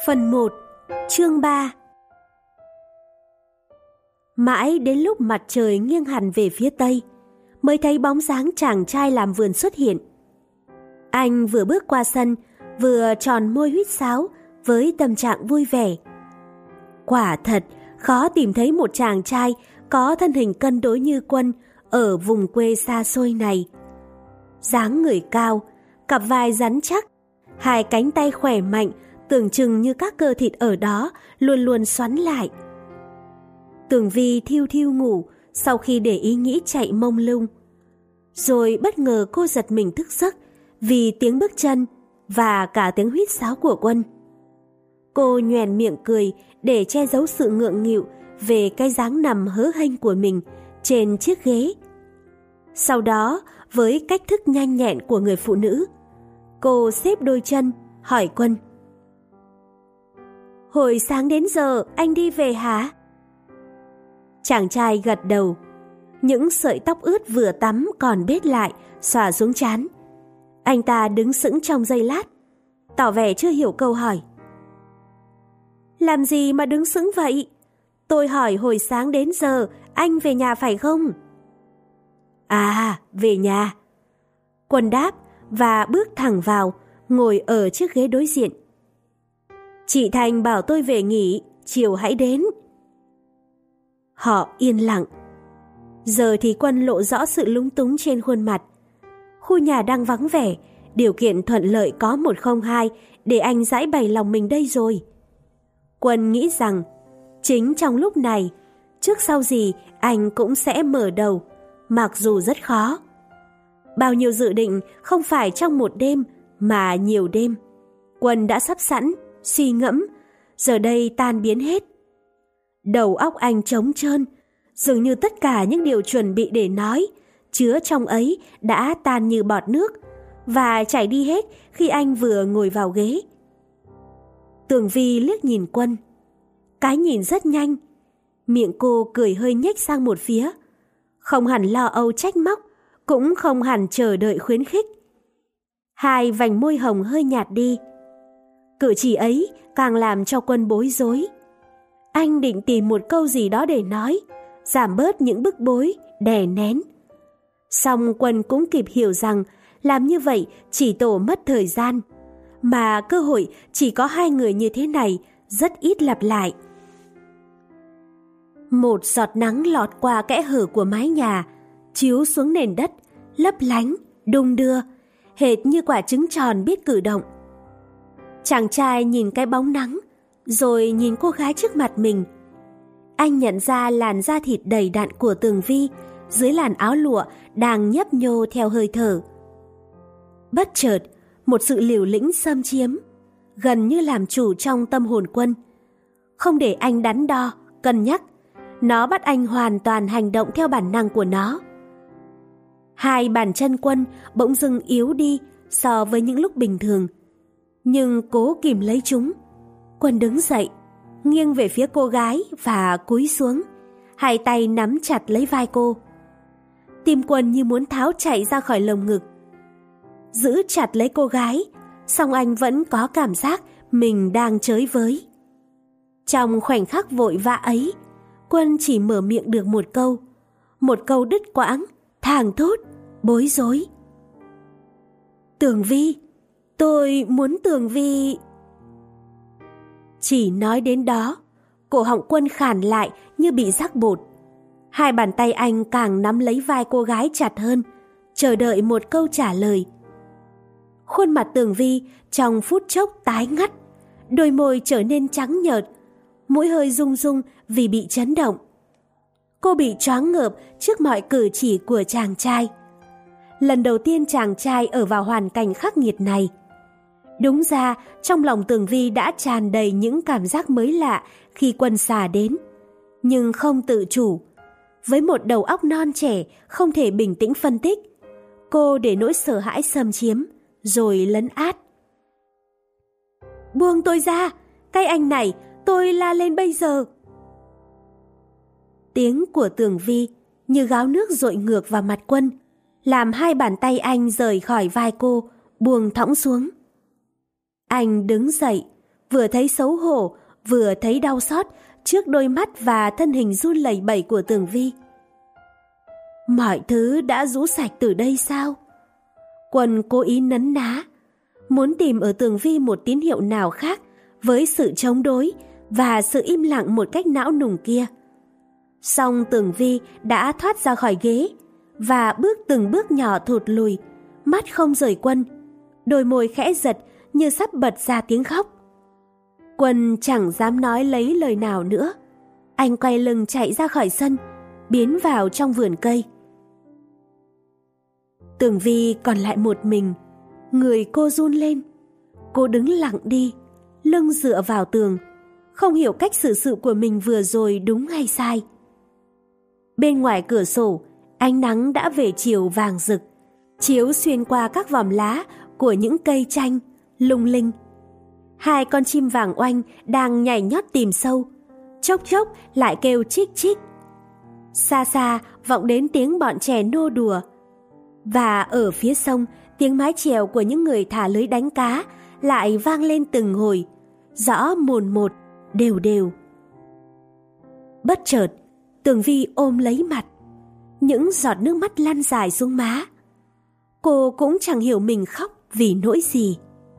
Phần 1, chương 3. Mãi đến lúc mặt trời nghiêng hẳn về phía tây, mới thấy bóng dáng chàng trai làm vườn xuất hiện. Anh vừa bước qua sân, vừa tròn môi huýt sáo với tâm trạng vui vẻ. Quả thật, khó tìm thấy một chàng trai có thân hình cân đối như Quân ở vùng quê xa xôi này. Dáng người cao, cặp vai rắn chắc, hai cánh tay khỏe mạnh, tưởng chừng như các cơ thịt ở đó luôn luôn xoắn lại. Tường Vi thiu thiu ngủ sau khi để ý nghĩ chạy mông lung. Rồi bất ngờ cô giật mình thức giấc vì tiếng bước chân và cả tiếng huýt sáo của Quân. Cô nhoẻn miệng cười để che giấu sự ngượng nghịu về cái dáng nằm hớ hênh của mình trên chiếc ghế. Sau đó, với cách thức nhanh nhẹn của người phụ nữ, cô xếp đôi chân, hỏi Quân: "Hồi sáng đến giờ anh đi về hả?" Chàng trai gật đầu. Những sợi tóc ướt vừa tắm còn bết lại xõa xuống trán. Anh ta đứng sững trong giây lát, tỏ vẻ chưa hiểu câu hỏi. "Làm gì mà đứng sững vậy? Tôi hỏi hồi sáng đến giờ anh về nhà phải không?" "À, về nhà." Quân đáp và bước thẳng vào, ngồi ở chiếc ghế đối diện. "Chị Thành bảo tôi về nghỉ, chiều hãy đến." Họ yên lặng. Giờ thì Quân lộ rõ sự lúng túng trên khuôn mặt. Khu nhà đang vắng vẻ, điều kiện thuận lợi có 102 để anh giải bày lòng mình đây rồi. Quân nghĩ rằng chính trong lúc này, trước sau gì anh cũng sẽ mở đầu, mặc dù rất khó. Bao nhiêu dự định không phải trong một đêm mà nhiều đêm, Quân đã sắp sẵn, suy ngẫm, giờ đây tan biến hết. Đầu óc anh trống trơn, dường như tất cả những điều chuẩn bị để nói, chứa trong ấy đã tan như bọt nước và chảy đi hết khi anh vừa ngồi vào ghế. Tường Vi liếc nhìn Quân. Cái nhìn rất nhanh, miệng cô cười hơi nhếch sang một phía, không hẳn lo âu trách móc, cũng không hẳn chờ đợi khuyến khích. Hai vành môi hồng hơi nhạt đi. Cử chỉ ấy càng làm cho Quân bối rối. Anh định tìm một câu gì đó để nói, giảm bớt những bức bối, đè nén. Song Quân cũng kịp hiểu rằng làm như vậy chỉ tổ mất thời gian, mà cơ hội chỉ có hai người như thế này rất ít lặp lại. Một giọt nắng lọt qua kẽ hở của mái nhà, chiếu xuống nền đất, lấp lánh, đung đưa, hệt như quả trứng tròn biết cử động. Chàng trai nhìn cái bóng nắng, rồi nhìn cô gái trước mặt mình. Anh nhận ra làn da thịt đầy đặn của Tường Vi dưới làn áo lụa đang nhấp nhô theo hơi thở. Bất chợt, một sự liều lĩnh xâm chiếm, gần như làm chủ trong tâm hồn Quân. Không để anh đắn đo, cân nhắc, nó bắt anh hoàn toàn hành động theo bản năng của nó. Hai bàn chân Quân bỗng dưng yếu đi so với những lúc bình thường, nhưng cố kìm lấy chúng. Quân đứng dậy, nghiêng về phía cô gái và cúi xuống, hai tay nắm chặt lấy vai cô. Tim Quân như muốn tháo chạy ra khỏi lồng ngực. Giữ chặt lấy cô gái, song anh vẫn có cảm giác mình đang chới với. Trong khoảnh khắc vội vã ấy, Quân chỉ mở miệng được một câu đứt quãng, thảng thốt, bối rối. "Tường Vi, tôi muốn Tường Vi..." Chỉ nói đến đó, cổ họng Quân khản lại như bị rắc bột. Hai bàn tay anh càng nắm lấy vai cô gái chặt hơn, chờ đợi một câu trả lời. Khuôn mặt Tường Vi trong phút chốc tái ngắt, đôi môi trở nên trắng nhợt, mũi hơi rung rung vì bị chấn động. Cô bị choáng ngợp trước mọi cử chỉ của chàng trai. Lần đầu tiên chàng trai ở vào hoàn cảnh khắc nghiệt này. Đúng ra, trong lòng Tường Vi đã tràn đầy những cảm giác mới lạ khi Quân xà đến, nhưng không tự chủ. Với một đầu óc non trẻ không thể bình tĩnh phân tích, cô để nỗi sợ hãi xâm chiếm, rồi lấn át. "Buông tôi ra, cái anh này, tôi la lên bây giờ." Tiếng của Tường Vi như gáo nước dội ngược vào mặt Quân, làm hai bàn tay anh rời khỏi vai cô, buông thõng xuống. Anh đứng dậy, vừa thấy xấu hổ, vừa thấy đau xót trước đôi mắt và thân hình run lẩy bẩy của Tường Vi. Mọi thứ đã rũ sạch từ đây sao? Quân cố ý nấn ná, muốn tìm ở Tường Vi một tín hiệu nào khác với sự chống đối và sự im lặng một cách não nùng kia. Song Tường Vi đã thoát ra khỏi ghế và bước từng bước nhỏ thụt lùi, mắt không rời Quân, đôi môi khẽ giật như sắp bật ra tiếng khóc. Quân chẳng dám nói lấy lời nào nữa. Anh quay lưng chạy ra khỏi sân, biến vào trong vườn cây. Tường Vi còn lại một mình, người cô run lên. Cô đứng lặng đi, lưng dựa vào tường, không hiểu cách xử sự của mình vừa rồi đúng hay sai. Bên ngoài cửa sổ, ánh nắng đã về chiều vàng rực, chiếu xuyên qua các vòm lá của những cây chanh, lung linh. Hai con chim vàng oanh đang nhảy nhót tìm sâu, chốc chốc lại kêu chích chích. Xa xa vọng đến tiếng bọn trẻ nô đùa. Và ở phía sông, tiếng mái chèo của những người thả lưới đánh cá lại vang lên từng hồi, rõ mồn một, đều đều. Bất chợt, Tường Vi ôm lấy mặt, những giọt nước mắt lăn dài xuống má. Cô cũng chẳng hiểu mình khóc vì nỗi gì.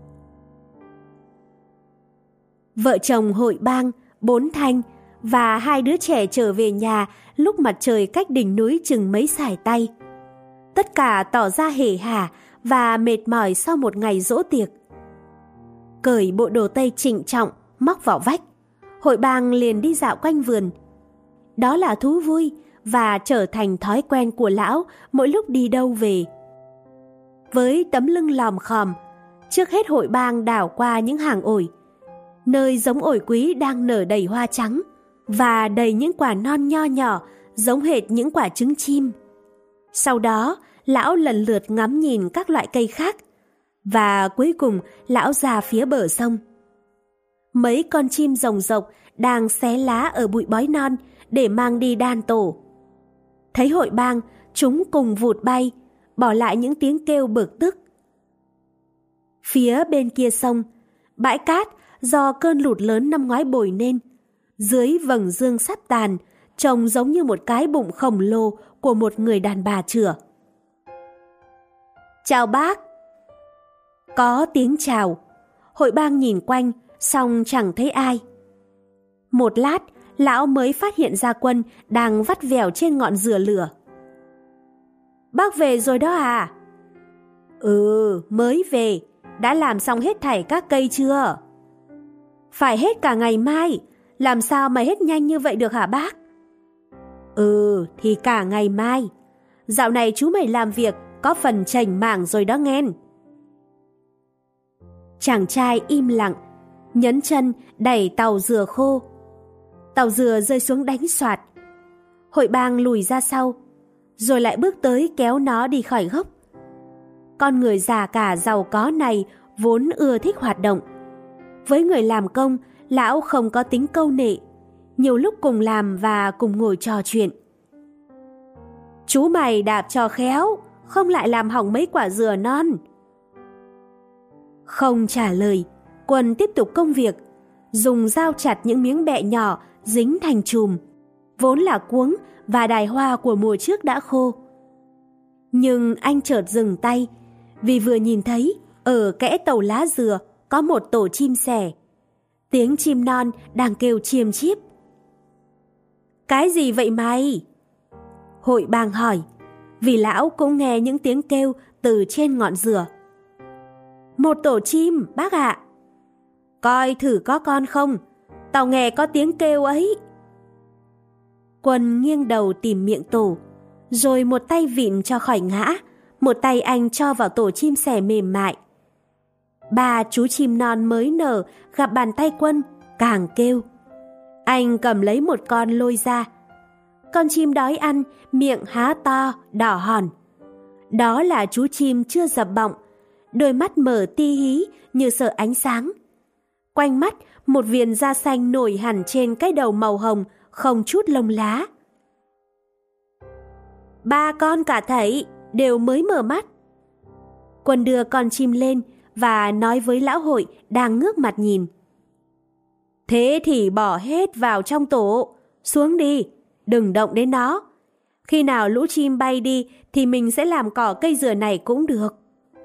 Vợ chồng Hội Bang, Bốn Thanh và hai đứa trẻ trở về nhà lúc mặt trời cách đỉnh núi chừng mấy sải tay. Tất cả tỏ ra hề hả và mệt mỏi sau một ngày giỗ tiệc. Cởi bộ đồ tây trịnh trọng, móc vào vách, Hội Bang liền đi dạo quanh vườn. Đó là thú vui và trở thành thói quen của lão mỗi lúc đi đâu về. Với tấm lưng lòm khòm, trước hết Hội Bang đảo qua những hàng ổi, nơi giống ổi quý đang nở đầy hoa trắng và đầy những quả non nho nhỏ giống hệt những quả trứng chim. Sau đó, lão lần lượt ngắm nhìn các loại cây khác và cuối cùng lão ra phía bờ sông. Mấy con chim rồng rộc đang xé lá ở bụi bói non để mang đi đan tổ. Thấy Hội Bang, chúng cùng vụt bay, bỏ lại những tiếng kêu bực tức. Phía bên kia sông, bãi cát do cơn lụt lớn năm ngoái bồi nên, dưới vầng dương sắp tàn, trông giống như một cái bụng khổng lồ của một người đàn bà chửa. Chào bác. Có tiếng chào. Hội Bang nhìn quanh, song chẳng thấy ai. Một lát, lão mới phát hiện ra Quân đang vắt vẻo trên ngọn dừa lửa. Bác về rồi đó à? Ừ, mới về. Đã làm xong hết thảy các cây chưa? Phải hết cả ngày mai. Làm sao mà hết nhanh như vậy được hả bác? Ừ, thì cả ngày mai. Dạo này chú mày làm việc có phần chảnh mảng rồi đó nghen. Chàng trai im lặng, nhấn chân đẩy tàu dừa khô. Tàu dừa rơi xuống đánh soạt. Hội Bang lùi ra sau, rồi lại bước tới kéo nó đi khỏi gốc. Con người già cả giàu có này vốn ưa thích hoạt động. Với người làm công, lão không có tính câu nệ, nhiều lúc cùng làm và cùng ngồi trò chuyện. Chú mày đạp cho khéo, không lại làm hỏng mấy quả dừa non. Không trả lời, Quân tiếp tục công việc, dùng dao chặt những miếng bẹ nhỏ dính thành chùm, vốn là cuống và đài hoa của mùa trước đã khô. Nhưng anh chợt dừng tay, vì vừa nhìn thấy ở kẽ tàu lá dừa có một tổ chim sẻ. Tiếng chim non đang kêu chiêm chiếp. Cái gì vậy mày? Hội Bang hỏi, vì lão cũng nghe những tiếng kêu từ trên ngọn dừa. Một tổ chim, bác ạ. Coi thử có con không, tao nghe có tiếng kêu ấy. Quân nghiêng đầu tìm miệng tổ, rồi một tay vịn cho khỏi ngã, một tay anh cho vào tổ chim sẻ mềm mại. Ba chú chim non mới nở gặp bàn tay Quân càng kêu. Anh cầm lấy một con lôi ra. Con chim đói ăn, miệng há to, đỏ hòn. Đó là chú chim chưa dập bọng, đôi mắt mở ti hí như sợ ánh sáng. Quanh mắt một viền da xanh nổi hẳn trên cái đầu màu hồng, không chút lông lá. Ba con cả thảy đều mới mở mắt. Quân đưa con chim lên và nói với lão Hội đang ngước mặt nhìn. Thế thì bỏ hết vào trong tổ, xuống đi, đừng động đến nó. Khi nào lũ chim bay đi thì mình sẽ làm cỏ cây dừa này cũng được.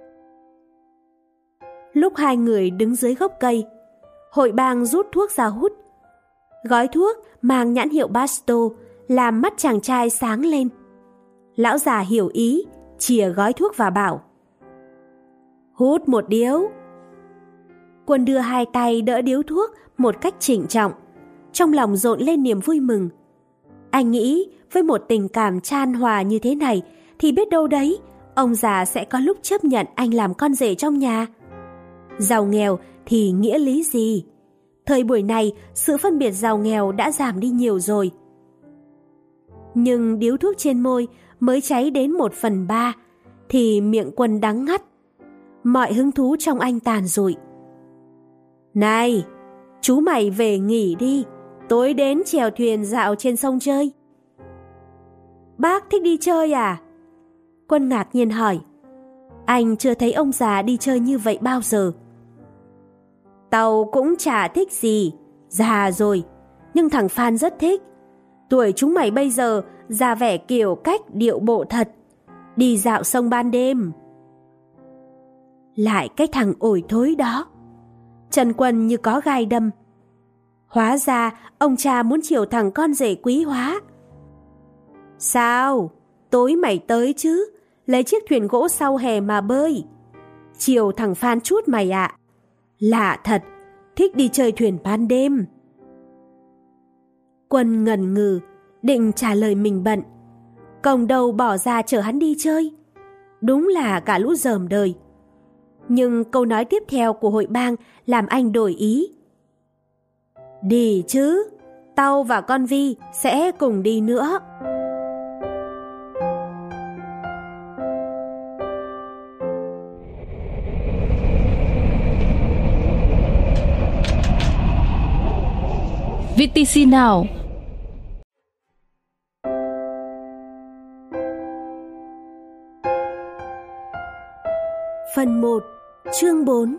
Lúc hai người đứng dưới gốc cây, Hội Bang rút thuốc ra hút. Gói thuốc mang nhãn hiệu Basto làm mắt chàng trai sáng lên. Lão già hiểu ý, chìa gói thuốc và bảo: hút một điếu. Quân đưa hai tay đỡ điếu thuốc một cách trịnh trọng, trong lòng dội lên niềm vui mừng. Anh nghĩ với một tình cảm chan hòa như thế này thì biết đâu đấy ông già sẽ có lúc chấp nhận anh làm con rể trong nhà. Giàu nghèo thì nghĩa lý gì? Thời buổi này sự phân biệt giàu nghèo đã giảm đi nhiều rồi. Nhưng điếu thuốc trên môi mới cháy đến 1/3 thì miệng Quân đắng ngắt. Mọi hứng thú trong anh tàn rụi. Này, chú mày về nghỉ đi, tối đến chèo thuyền dạo trên sông chơi. Bác thích đi chơi à? Quân ngạc nhiên hỏi. Anh chưa thấy ông già đi chơi như vậy bao giờ. Tao cũng chả thích gì, già rồi, nhưng thằng Phan rất thích. Tuổi chúng mày bây giờ ra vẻ kiểu cách điệu bộ thật, đi dạo sông ban đêm. Lại cái thằng ổi thối đó. Trần Quân như có gai đâm. Hóa ra ông cha muốn chiều thằng con rể quý hóa. Sao? Tối mày tới chứ, lấy chiếc thuyền gỗ sau hè mà bơi. Chiều thằng Phan chút mày ạ. Lạ thật, thích đi chơi thuyền ban đêm. Quân ngần ngừ, định trả lời mình bận. Còng đầu bỏ ra chở hắn đi chơi. Đúng là cả lũ dởm đời. Nhưng câu nói tiếp theo của Hội Bang làm anh đổi ý. Đi chứ, tao và con Vi sẽ cùng đi nữa. VTC nào. Phần 1, chương 4.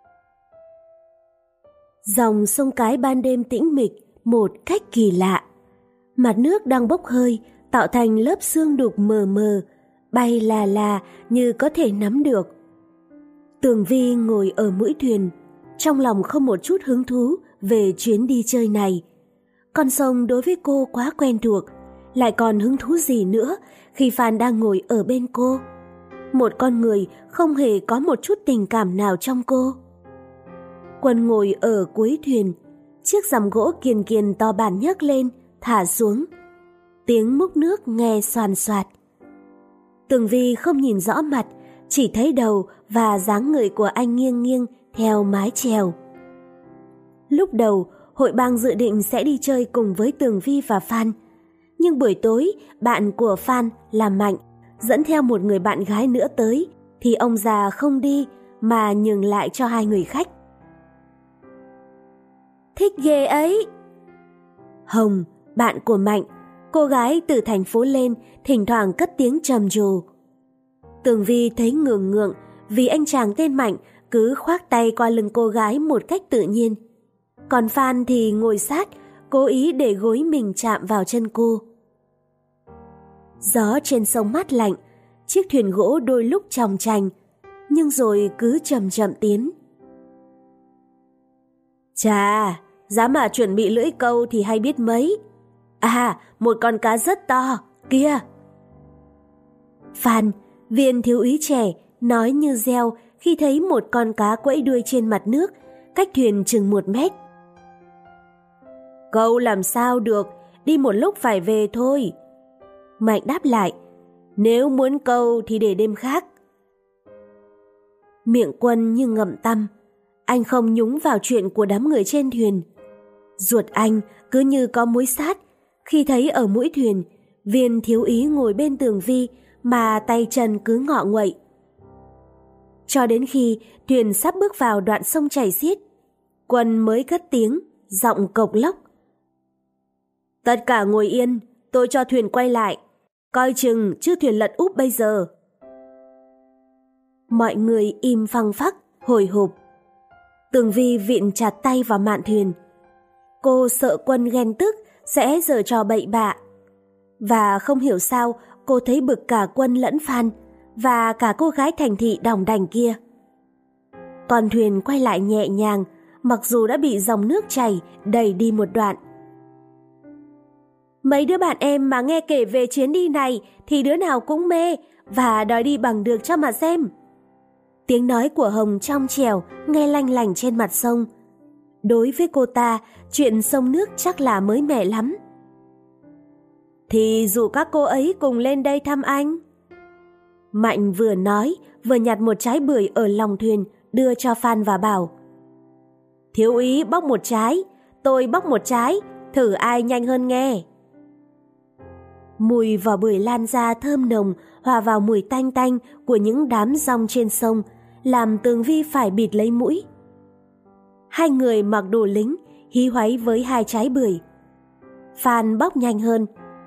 Dòng sông Cái ban đêm tĩnh mịch một cách kỳ lạ. Mặt nước đang bốc hơi, tạo thành lớp sương đục mờ mờ, bay là như có thể nắm được. Tường Vi ngồi ở mũi thuyền, trong lòng không một chút hứng thú về chuyến đi chơi này. Con sông đối với cô quá quen thuộc, lại còn hứng thú gì nữa khi Phan đang ngồi ở bên cô. Một con người không hề có một chút tình cảm nào trong cô. Quân ngồi ở cuối thuyền, chiếc rằm gỗ kiền kiền to bản nhấc lên, thả xuống. Tiếng múc nước nghe xoàn xoạt. Tường Vi không nhìn rõ mặt, chỉ thấy đầu và dáng người của anh nghiêng nghiêng theo mái chèo. Lúc đầu, Hội Bang dự định sẽ đi chơi cùng với Tường Vi và Phan. Nhưng buổi tối, bạn của Phan là Mạnh dẫn theo một người bạn gái nữa tới, thì ông già không đi mà nhường lại cho hai người khách. Thích ghê ấy. Hồng, bạn của Mạnh, cô gái từ thành phố lên, thỉnh thoảng cất tiếng trầm trồ. Tường Vi thấy ngượng ngượng vì anh chàng tên Mạnh cứ khoác tay qua lưng cô gái một cách tự nhiên. Còn Phan thì ngồi sát, cố ý để gối mình chạm vào chân cô. Gió trên sông mát lạnh, chiếc thuyền gỗ đôi lúc chòng chành, nhưng rồi cứ chậm chậm tiến. Chà, giá mà chuẩn bị lưỡi câu thì hay biết mấy. À, một con cá rất to, kia. Phan, viên thiếu úy trẻ, nói như reo khi thấy một con cá quẫy đuôi trên mặt nước, cách thuyền chừng 1 mét. Câu làm sao được, đi một lúc phải về thôi. Mạnh đáp lại, nếu muốn câu thì để đêm khác. Miệng Quân như ngậm tăm, anh không nhúng vào chuyện của đám người trên thuyền. Ruột anh cứ như có muối sát khi thấy ở mũi thuyền, viên thiếu úy ngồi bên Tường Vi mà tay chân cứ ngọ nguậy. Cho đến khi thuyền sắp bước vào đoạn sông chảy xiết, Quân mới cất tiếng, giọng cộc lốc. Tất cả ngồi yên, tôi cho thuyền quay lại. Coi chừng chứ thuyền lật úp bây giờ. Mọi người im phăng phắc, hồi hộp. Tường Vi vịn chặt tay vào mạn thuyền. Cô sợ Quân ghen tức sẽ giở trò bậy bạ. Và không hiểu sao cô thấy bực cả Quân lẫn Phan và cả cô gái thành thị đỏng đành kia. Con thuyền quay lại nhẹ nhàng, mặc dù đã bị dòng nước chảy đẩy đi một đoạn. Mấy đứa bạn em mà nghe kể về chuyến đi này thì đứa nào cũng mê và đòi đi bằng được cho mà xem. Tiếng nói của Hồng trong trẻo nghe lanh lảnh trên mặt sông. Đối với cô ta, chuyện sông nước chắc là mới mẻ lắm. Thì rủ các cô ấy cùng lên đây thăm anh. Mạnh vừa nói, vừa nhặt một trái bưởi ở lòng thuyền đưa cho Phan và bảo: Thiếu úy bóc một trái, tôi bóc một trái, thử ai nhanh hơn nghe. Mùi vỏ bưởi lan ra thơm nồng, hòa vào mùi tanh tanh của những đám dong trên sông, làm Tường Vi phải bịt lấy mũi. Hai người mặc đồ lính, hí hoáy với hai trái bưởi. Phan bóc nhanh hơn.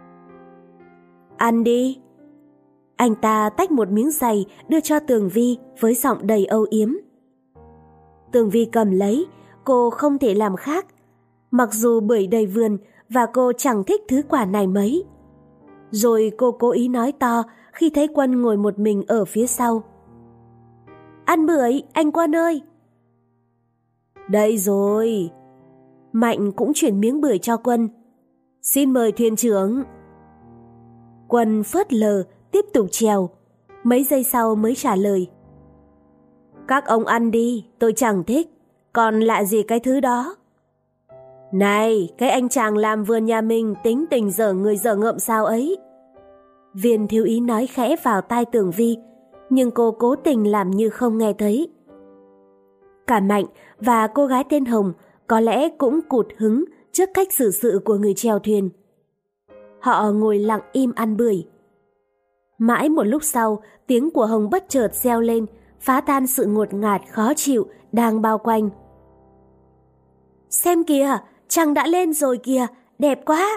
Ăn đi. Anh ta tách một miếng dày đưa cho Tường Vi với giọng đầy âu yếm. Tường Vi cầm lấy, cô không thể làm khác. Mặc dù bưởi đầy vườn và cô chẳng thích thứ quả này mấy. Rồi cô cố ý nói to khi thấy Quân ngồi một mình ở phía sau. Ăn bưởi, anh Quân ơi. Đây rồi. Mạnh cũng chuyển miếng bưởi cho Quân. Xin mời thuyền trưởng. Quân phớt lờ, tiếp tục chèo. Mấy giây sau mới trả lời. Các ông ăn đi, tôi chẳng thích. Còn lạ gì cái thứ đó. Này, cái anh chàng làm vườn nhà mình tính tình dở người dở ngợm sao ấy. Viên thiếu úy nói khẽ vào tai Tường Vi, nhưng cô cố tình làm như không nghe thấy. Cả Mạnh và cô gái tên Hồng có lẽ cũng cụt hứng trước cách xử sự của người chèo thuyền. Họ ngồi lặng im ăn bưởi. Mãi một lúc sau, tiếng của Hồng bất chợt reo lên, phá tan sự ngột ngạt khó chịu đang bao quanh. Xem kìa, trăng đã lên rồi kìa, đẹp quá.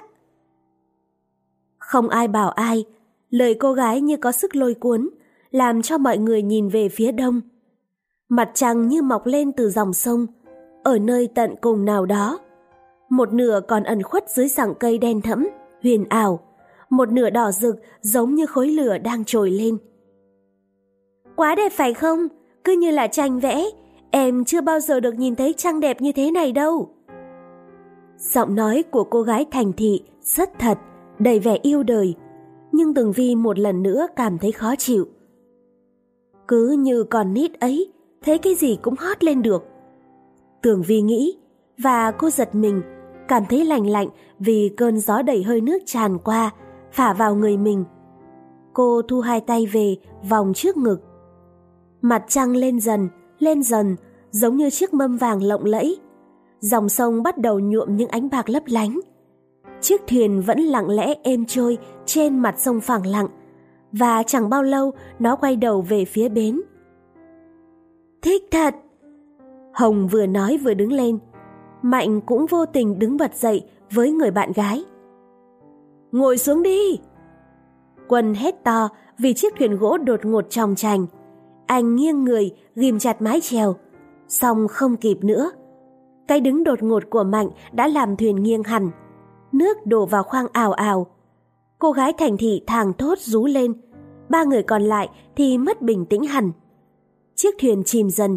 Không ai bảo ai, lời cô gái như có sức lôi cuốn, làm cho mọi người nhìn về phía đông. Mặt trăng như mọc lên từ dòng sông, ở nơi tận cùng nào đó. Một nửa còn ẩn khuất dưới sảng cây đen thẫm, huyền ảo, một nửa đỏ rực giống như khối lửa đang trồi lên. Quá đẹp phải không? Cứ như là tranh vẽ, em chưa bao giờ được nhìn thấy trăng đẹp như thế này đâu. Giọng nói của cô gái thành thị rất thật, đầy vẻ yêu đời, nhưng Tường Vi một lần nữa cảm thấy khó chịu. Cứ như con nít ấy, thấy cái gì cũng hót lên được. Tường Vi nghĩ, và cô giật mình, cảm thấy lạnh lạnh vì cơn gió đẩy hơi nước tràn qua, phả vào người mình. Cô thu hai tay về, vòng trước ngực. Mặt trăng lên dần, giống như chiếc mâm vàng lộng lẫy. Dòng sông bắt đầu nhuộm những ánh bạc lấp lánh. Chiếc thuyền vẫn lặng lẽ êm trôi trên mặt sông phẳng lặng, và chẳng bao lâu nó quay đầu về phía bến. Thích thật! Hồng vừa nói vừa đứng lên. Mạnh cũng vô tình đứng bật dậy với người bạn gái. Ngồi xuống đi! Quân hét to vì chiếc thuyền gỗ đột ngột chòng chành. Anh nghiêng người ghim chặt mái chèo, song không kịp nữa. Cái đứng đột ngột của Mạnh đã làm thuyền nghiêng hẳn. Nước đổ vào khoang ào ào. Cô gái thành thị thàng thốt rú lên. Ba người còn lại thì mất bình tĩnh hẳn. Chiếc thuyền chìm dần.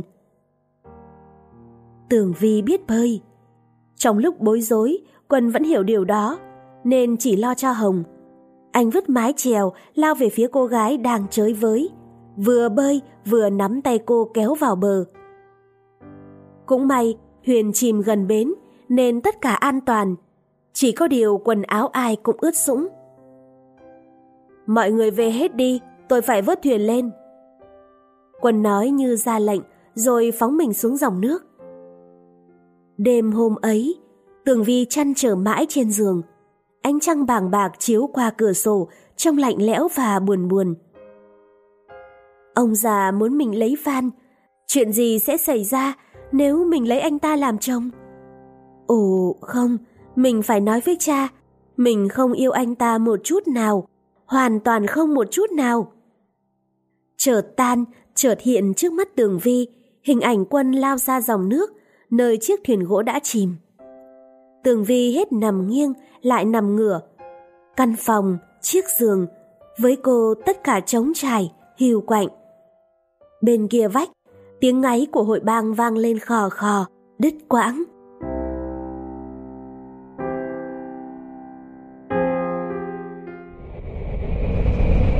Tường Vi biết bơi. Trong lúc bối rối, Quân vẫn hiểu điều đó, nên chỉ lo cho Hồng. Anh vứt mái chèo lao về phía cô gái đang chới với, vừa bơi vừa nắm tay cô kéo vào bờ. Cũng may thuyền chìm gần bến nên tất cả an toàn. Chỉ có điều quần áo ai cũng ướt sũng. Mọi người về hết đi, tôi phải vớt thuyền lên. Quân nói như ra lệnh rồi phóng mình xuống dòng nước. Đêm hôm ấy, Tường Vi chăn trở mãi trên giường. Ánh trăng bàng bạc chiếu qua cửa sổ, trông lạnh lẽo và buồn buồn. Ông già muốn mình lấy Phan. Chuyện gì sẽ xảy ra nếu mình lấy anh ta làm chồng? Ồ không, mình phải nói với cha. Mình không yêu anh ta một chút nào, hoàn toàn không một chút nào. Chợt tan, chợt hiện trước mắt Tường Vi hình ảnh Quân lao ra dòng nước, nơi chiếc thuyền gỗ đã chìm. Tường Vi hết nằm nghiêng lại nằm ngửa. Căn phòng, chiếc giường, với cô tất cả trống trải, hiu quạnh. Bên kia vách, tiếng ngáy của hội bang vang lên khò khò, đứt quãng.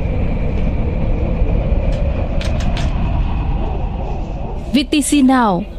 VTC Now